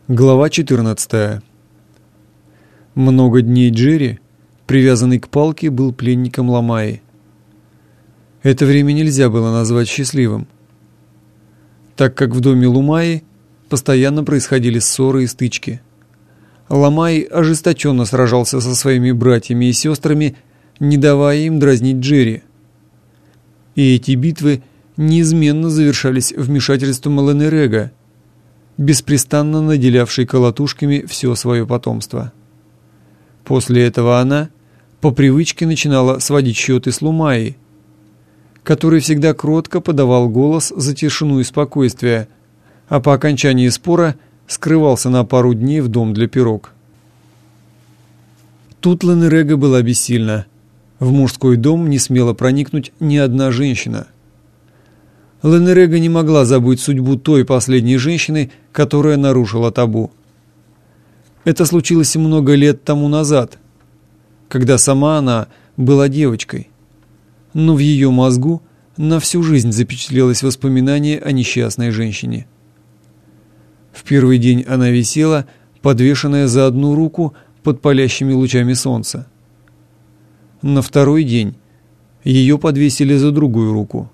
Глава 14. Много дней Джерри, привязанный к палке, был пленником Ламайи. Это время нельзя было назвать счастливым, так как в доме Лумайи постоянно происходили ссоры и стычки. Ламайи ожесточенно сражался со своими братьями и сестрами, не давая им дразнить Джерри. И эти битвы неизменно завершались вмешательством Ленерега, беспрестанно наделявшей колотушками все свое потомство. После этого она по привычке начинала сводить счеты с Лумайи, который всегда кротко подавал голос за тишину и спокойствие, а по окончании спора скрывался на пару дней в дом для пирог. Тут Ленерега была бессильна. В мужской дом не смела проникнуть ни одна женщина. Ленерега не могла забыть судьбу той последней женщины, которая нарушила табу. Это случилось много лет тому назад, когда сама она была девочкой. Но в ее мозгу на всю жизнь запечатлелось воспоминание о несчастной женщине. В первый день она висела, подвешенная за одну руку под палящими лучами солнца. На второй день ее подвесили за другую руку.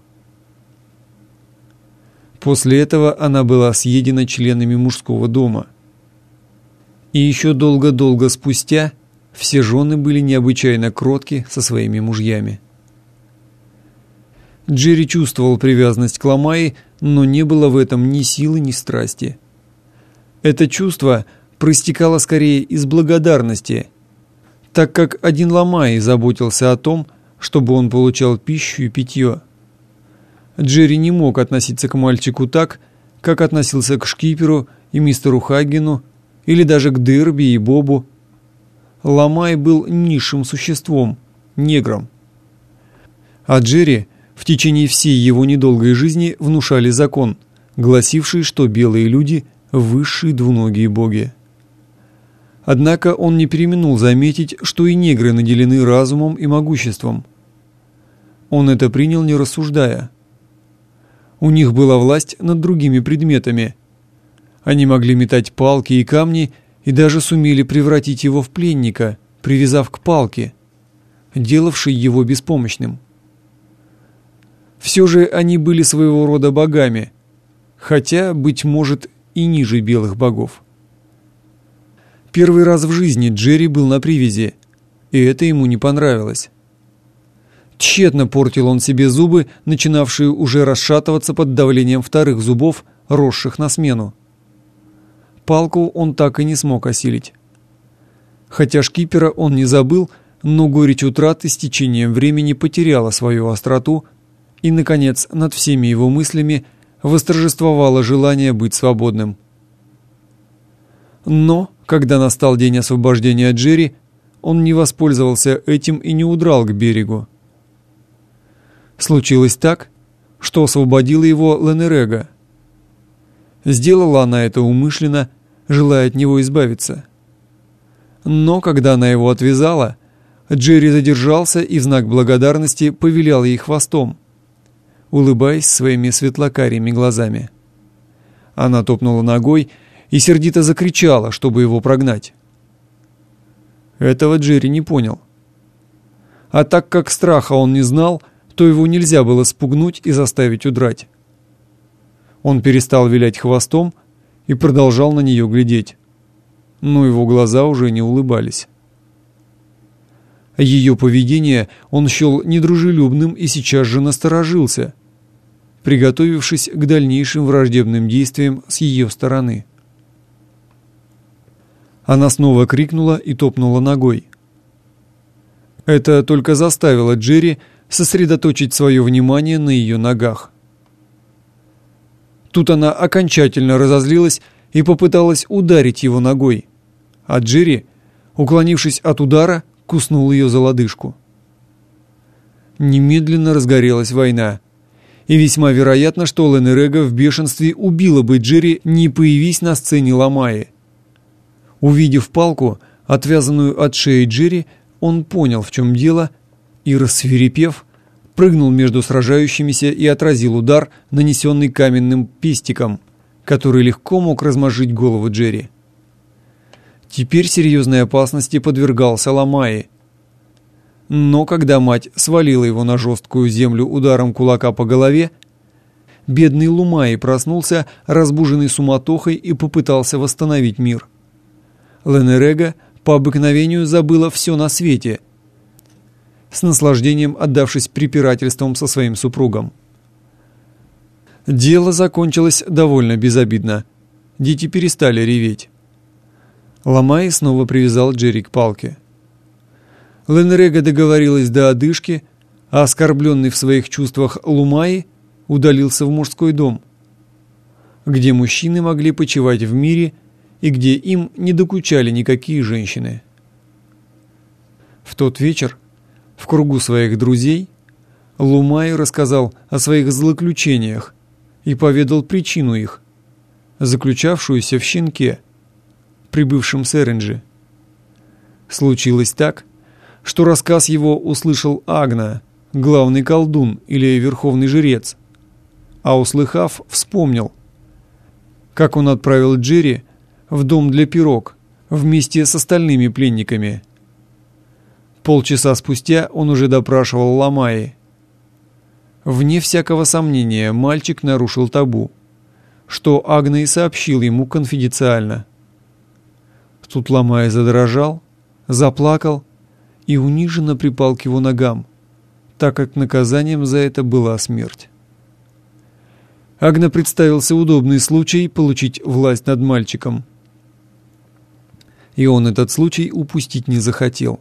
После этого она была съедена членами мужского дома. И еще долго-долго спустя все жены были необычайно кротки со своими мужьями. Джерри чувствовал привязанность к Ламайи, но не было в этом ни силы, ни страсти. Это чувство проистекало скорее из благодарности, так как один Ламайи заботился о том, чтобы он получал пищу и питье. Джерри не мог относиться к мальчику так, как относился к шкиперу и мистеру Хаггину, или даже к Дерби и Бобу. Ламайи был низшим существом, негром. А Джерри в течение всей его недолгой жизни внушали закон, гласивший, что белые люди – высшие двуногие боги. Однако он не преминул заметить, что и негры наделены разумом и могуществом. Он это принял, не рассуждая. У них была власть над другими предметами. Они могли метать палки и камни и даже сумели превратить его в пленника, привязав к палке, делавшей его беспомощным. Все же они были своего рода богами, хотя, быть может, и ниже белых богов. Первый раз в жизни Джерри был на привязи, и это ему не понравилось. Тщетно портил он себе зубы, начинавшие уже расшатываться под давлением вторых зубов, росших на смену. Палку он так и не смог осилить. Хотя шкипера он не забыл, но горечь утраты с течением времени потеряла свою остроту, и, наконец, над всеми его мыслями восторжествовало желание быть свободным. Но, когда настал день освобождения Джерри, он не воспользовался этим и не удрал к берегу. Случилось так, что освободила его Ленерега. Сделала она это умышленно, желая от него избавиться. Но когда она его отвязала, Джерри задержался и в знак благодарности повилял ей хвостом, улыбаясь своими светлокарими глазами. Она топнула ногой и сердито закричала, чтобы его прогнать. Этого Джерри не понял. А так как страха он не знал, то его нельзя было спугнуть и заставить удрать. Он перестал вилять хвостом и продолжал на нее глядеть, но его глаза уже не улыбались. Ее поведение он счел недружелюбным и сейчас же насторожился, приготовившись к дальнейшим враждебным действиям с ее стороны. Она снова крикнула и топнула ногой. Это только заставило Джерри сосредоточить свое внимание на ее ногах. Тут она окончательно разозлилась и попыталась ударить его ногой, а Джерри, уклонившись от удара, куснул ее за лодыжку. Немедленно разгорелась война, и весьма вероятно, что Ленерега в бешенстве убила бы Джерри, не появись на сцене Ламайи. Увидев палку, отвязанную от шеи Джерри, он понял, в чем дело, и, рассвирепев, прыгнул между сражающимися и отразил удар, нанесенный каменным пестиком, который легко мог размозжить голову Джерри. Теперь серьезной опасности подвергался Ламайи. Но когда мать свалила его на жесткую землю ударом кулака по голове, бедный Лумаи проснулся, разбуженный суматохой, и попытался восстановить мир. Ленерега по обыкновению забыла все на свете, с наслаждением отдавшись препирательствам со своим супругом. Дело закончилось довольно безобидно. Дети перестали реветь. Ламайи снова привязал Джерри к палке. Ленерега договорилась до одышки, а оскорбленный в своих чувствах Лумаи удалился в мужской дом, где мужчины могли почивать в мире и где им не докучали никакие женщины. В тот вечер в кругу своих друзей Лумаи рассказал о своих злоключениях и поведал причину их, заключавшуюся в щенке, прибывшем с Эренджи. Случилось так, что рассказ его услышал Агна, главный колдун или верховный жрец, а услыхав, вспомнил, как он отправил Джерри в дом для пирог вместе с остальными пленниками. Полчаса спустя он уже допрашивал Ламайи. Вне всякого сомнения мальчик нарушил табу, что Агна и сообщил ему конфиденциально. Тут Ламайи задрожал, заплакал и униженно припал к его ногам, так как наказанием за это была смерть. Агне представился удобный случай получить власть над мальчиком. И он этот случай упустить не захотел.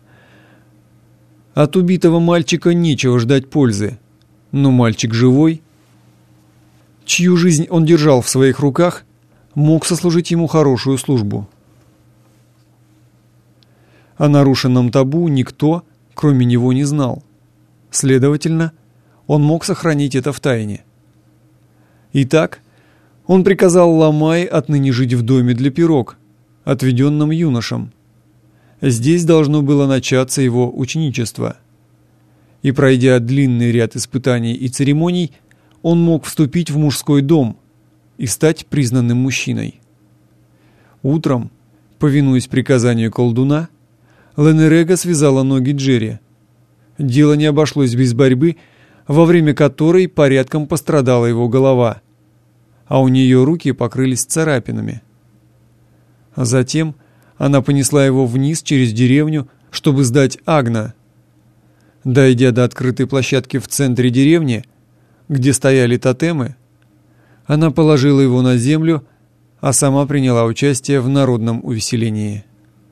От убитого мальчика нечего ждать пользы, но мальчик живой, чью жизнь он держал в своих руках, мог сослужить ему хорошую службу. О нарушенном табу никто, кроме него, не знал. Следовательно, он мог сохранить это в тайне. Итак, он приказал Ламайи отныне жить в доме для пирог, отведенном юношам. Здесь должно было начаться его ученичество. И пройдя длинный ряд испытаний и церемоний, он мог вступить в мужской дом и стать признанным мужчиной. Утром, повинуясь приказанию колдуна, Ленерега связала ноги Джерри. Дело не обошлось без борьбы, во время которой порядком пострадала его голова, а у нее руки покрылись царапинами. А затем она понесла его вниз через деревню, чтобы сдать Агна. Дойдя до открытой площадки в центре деревни, где стояли тотемы, она положила его на землю, а сама приняла участие в народном увеселении.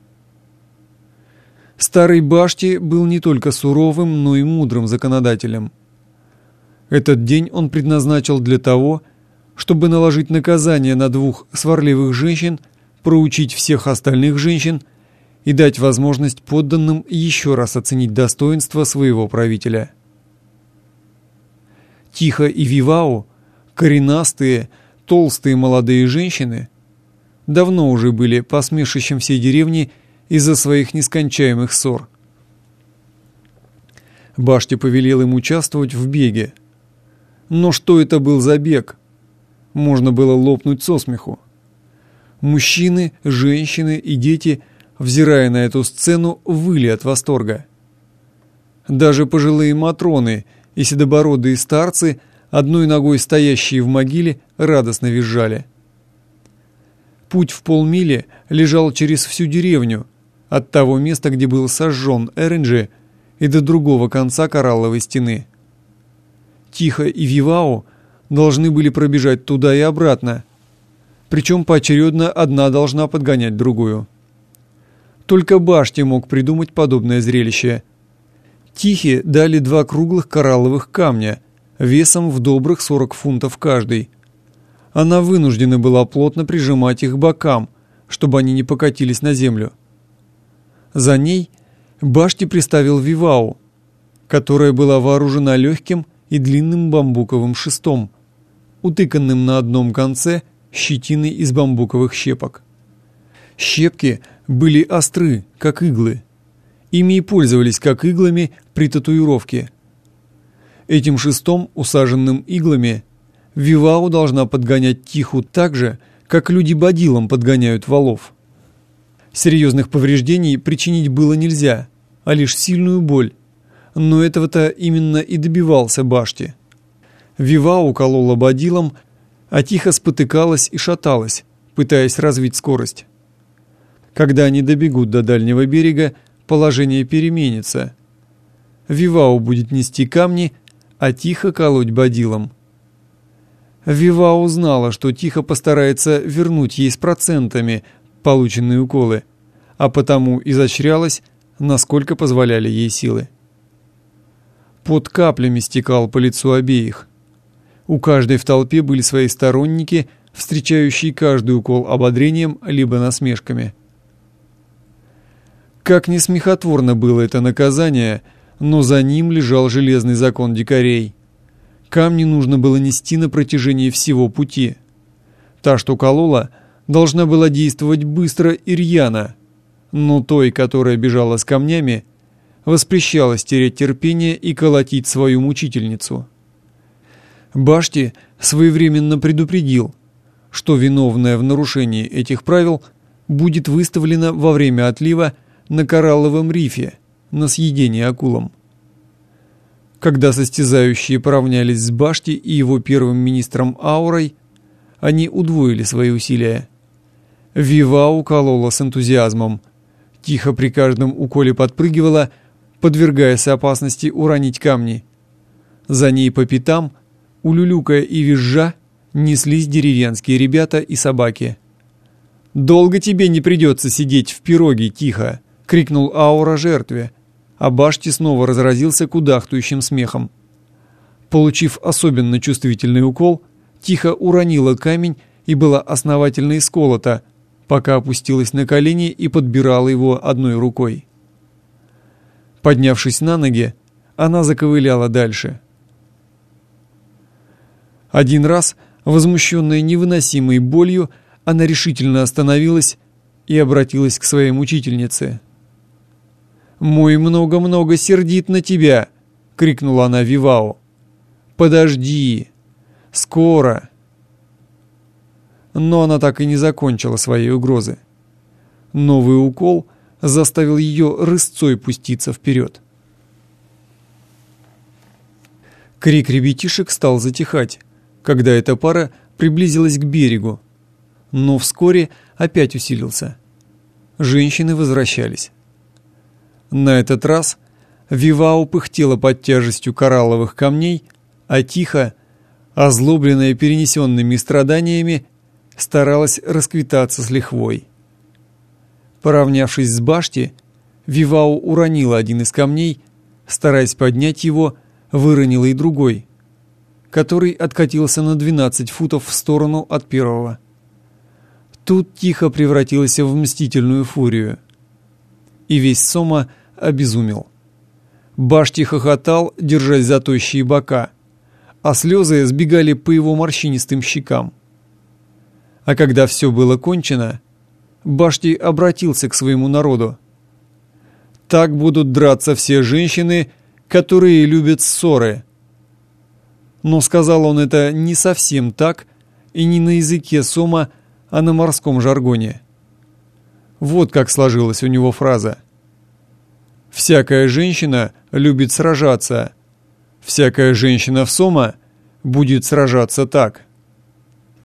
Старый Башти был не только суровым, но и мудрым законодателем. Этот день он предназначил для того, чтобы наложить наказание на двух сварливых женщин, проучить всех остальных женщин и дать возможность подданным еще раз оценить достоинство своего правителя. Тихо и Вивао, коренастые, толстые молодые женщины, давно уже были посмешищем всей деревни из-за своих нескончаемых ссор. Башти повелел им участвовать в беге. Но что это был за бег? Можно было лопнуть со смеху. Мужчины, женщины и дети, взирая на эту сцену, выли от восторга. Даже пожилые матроны и седобородые старцы, одной ногой стоящие в могиле, радостно визжали. Путь в полмили лежал через всю деревню, от того места, где был сожжен Эренджи, и до другого конца коралловой стены. Тихо и Вивао должны были пробежать туда и обратно, причем поочередно одна должна подгонять другую. Только Башти мог придумать подобное зрелище. Тихе дали 2 круглых коралловых камня, весом в добрых 40 фунтов каждый. Она вынуждена была плотно прижимать их к бокам, чтобы они не покатились на землю. За ней Башти приставил Вивау, которая была вооружена легким и длинным бамбуковым шестом, утыканным на одном конце щетиной из бамбуковых щепок. Щепки были остры, как иглы. Ими и пользовались, как иглами, при татуировке. Этим шестом, усаженным иглами, Вивау должна подгонять Тиху так же, как люди бодилом подгоняют валов. Серьезных повреждений причинить было нельзя, а лишь сильную боль. Но этого-то именно и добивался Башти. Вивау колола бодилом, а Тихо спотыкалась и шаталась, пытаясь развить скорость. Когда они добегут до дальнего берега, положение переменится. Вивау будет нести камни, а Тихо колоть бодилом. Вивау знала, что Тихо постарается вернуть ей с процентами полученные уколы, а потому изощрялась, насколько позволяли ей силы. Пот каплями стекал по лицу обеих. У каждой в толпе были свои сторонники, встречающие каждый укол ободрением либо насмешками. Как ни смехотворно было это наказание, но за ним лежал железный закон дикарей. Камни нужно было нести на протяжении всего пути. Та, что колола, должна была действовать быстро и рьяно, но той, которая бежала с камнями, воспрещалось терять терпение и колотить свою мучительницу. Башти своевременно предупредил, что виновная в нарушении этих правил будет выставлена во время отлива на коралловом рифе на съедение акулам. Когда состязающие поравнялись с Башти и его первым министром Аурой, они удвоили свои усилия. Вивау колола с энтузиазмом, Тихо при каждом уколе подпрыгивала, подвергаясь опасности уронить камни. За ней по пятам, улюлюкая и визжа, неслись деревенские ребята и собаки. «Долго тебе не придется сидеть в пироге, Тихо!» — крикнул Аура жертве, а Башти снова разразился кудахтающим смехом. Получив особенно чувствительный укол, Тихо уронила камень и была основательно исколота, пока опустилась на колени и подбирала его одной рукой. Поднявшись на ноги, она заковыляла дальше. Один раз, возмущенная невыносимой болью, она решительно остановилась и обратилась к своей мучительнице. «Мой много-много сердит на тебя!» — крикнула она Вивау. «Подожди! Скоро!» Но она так и не закончила своей угрозы. Новый укол заставил ее рысцой пуститься вперед. Крик ребятишек стал затихать, когда эта пара приблизилась к берегу, но вскоре опять усилился. Женщины возвращались. На этот раз Вивау пыхтела под тяжестью коралловых камней, а Тихо, озлобленная перенесенными страданиями, старалась расквитаться с лихвой. Поравнявшись с Башти, Вивау уронила один из камней, стараясь поднять его, выронила и другой, который откатился на 12 футов в сторону от первого. Тут Тихо превратилась в мстительную фурию. И весь Сома обезумел. Башти хохотал, держась за тощие бока, а слезы сбегали по его морщинистым щекам. А когда все было кончено, Башти обратился к своему народу. «Так будут драться все женщины, которые любят ссоры». Но сказал он это не совсем так и не на языке Сома, а на морском жаргоне. Вот как сложилась у него фраза. «Всякая женщина любит сражаться. Всякая женщина в Сома будет сражаться так».